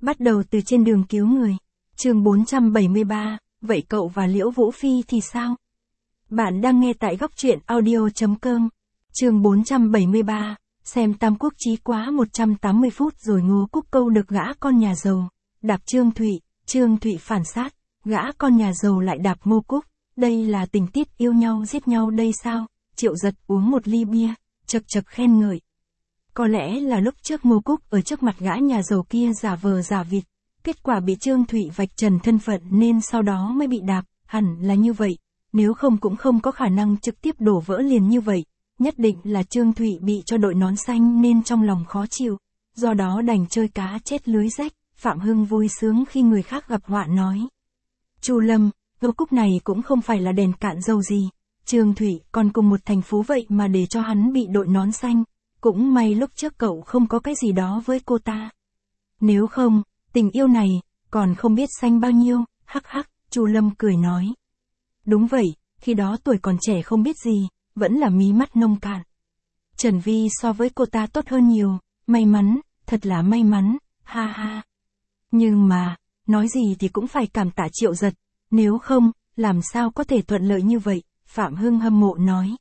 Bắt đầu từ trên đường cứu người. Chương 473, vậy cậu và Liễu Vũ Phi thì sao? Bạn đang nghe tại góc truyện audio.com. Chương 473, xem Tam Quốc chí quá 180 phút rồi Ngô Cúc câu được gã con nhà giàu. Đạp Trương Thụy phản sát, gã con nhà giàu lại đạp Ngô Cúc. Đây là tình tiết yêu nhau giết nhau đây sao? Triệu Giật uống một ly bia, chật chật khen ngợi. Có lẽ là lúc trước Ngô Cúc ở trước mặt gã nhà giàu kia giả vờ giả vịt, kết quả bị Trương Thụy vạch trần thân phận nên sau đó mới bị đạp, hẳn là như vậy, nếu không cũng không có khả năng trực tiếp đổ vỡ liền như vậy, nhất định là Trương Thụy bị cho đội nón xanh nên trong lòng khó chịu, do đó đành chơi cá chết lưới rách. Phạm Hưng vui sướng khi người khác gặp họa nói. Chu Lâm, Ngô Cúc này cũng không phải là đèn cạn dầu gì, Trương Thụy còn cùng một thành phố vậy mà để cho hắn bị đội nón xanh. Cũng may lúc trước cậu không có cái gì đó với cô ta. Nếu không, tình yêu này, còn không biết xanh bao nhiêu, hắc hắc, Chu Lâm cười nói. Đúng vậy, khi đó tuổi còn trẻ không biết gì, vẫn là mí mắt nông cạn. Trần Vi so với cô ta tốt hơn nhiều, may mắn, thật là may mắn, ha ha. Nhưng mà, nói gì thì cũng phải cảm tạ Triệu Giật, nếu không, làm sao có thể thuận lợi như vậy, Phạm Hưng hâm mộ nói.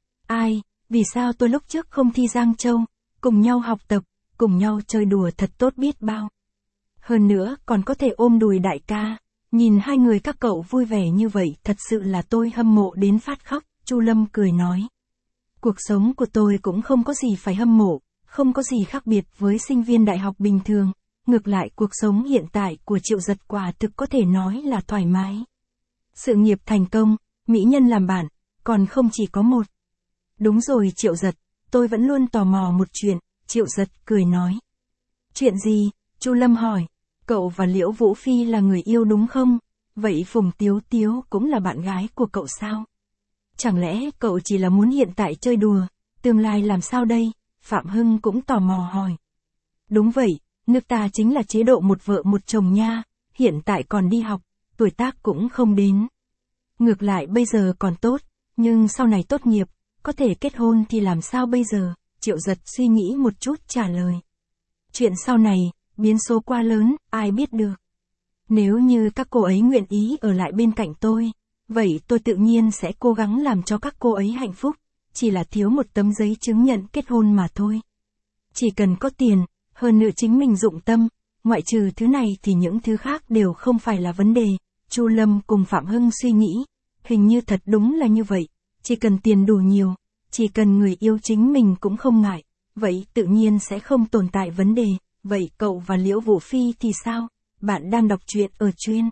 Ai? Vì sao tôi lúc trước không thi Giang Châu, cùng nhau học tập, cùng nhau chơi đùa thật tốt biết bao. Hơn nữa còn có thể ôm đùi đại ca, nhìn hai người các cậu vui vẻ như vậy thật sự là tôi hâm mộ đến phát khóc, Chu Lâm cười nói. Cuộc sống của tôi cũng không có gì phải hâm mộ, không có gì khác biệt với sinh viên đại học bình thường, ngược lại cuộc sống hiện tại của Triệu Giật quả thực có thể nói là thoải mái. Sự nghiệp thành công, mỹ nhân làm bạn, còn không chỉ có một. Đúng rồi Triệu Giật, tôi vẫn luôn tò mò một chuyện, Triệu Giật cười nói. Chuyện gì? Chu Lâm hỏi. Cậu và Liễu Vũ Phi là người yêu đúng không? Vậy Phùng Tiếu Tiếu cũng là bạn gái của cậu sao? Chẳng lẽ cậu chỉ là muốn hiện tại chơi đùa, tương lai làm sao đây? Phạm Hưng cũng tò mò hỏi. Đúng vậy, nước ta chính là chế độ một vợ một chồng nha, hiện tại còn đi học, tuổi tác cũng không đến. Ngược lại bây giờ còn tốt, nhưng sau này tốt nghiệp, có thể kết hôn thì làm sao bây giờ? Triệu Giật suy nghĩ một chút trả lời. Chuyện sau này, biến số quá lớn, ai biết được. Nếu như các cô ấy nguyện ý ở lại bên cạnh tôi, vậy tôi tự nhiên sẽ cố gắng làm cho các cô ấy hạnh phúc, chỉ là thiếu một tấm giấy chứng nhận kết hôn mà thôi. Chỉ cần có tiền, hơn nữa chính mình dụng tâm, ngoại trừ thứ này thì những thứ khác đều không phải là vấn đề. Chu Lâm cùng Phạm Hưng suy nghĩ, hình như thật đúng là như vậy. Chỉ cần tiền đủ nhiều, chỉ cần người yêu chính mình cũng không ngại, vậy tự nhiên sẽ không tồn tại vấn đề. Vậy cậu và Liễu Vũ Phi thì sao? Bạn đang đọc truyện ở chuyên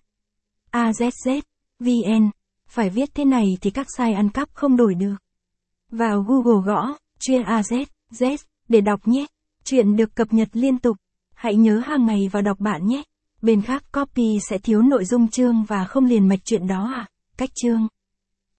AZZ.vn, phải viết thế này thì các site ăn cắp không đổi được. Vào Google gõ chuyên AZZ để đọc nhé. Truyện được cập nhật liên tục. Hãy nhớ hàng ngày vào đọc bạn nhé. Bên khác copy sẽ thiếu nội dung chương và không liền mạch truyện đó à? Cách chương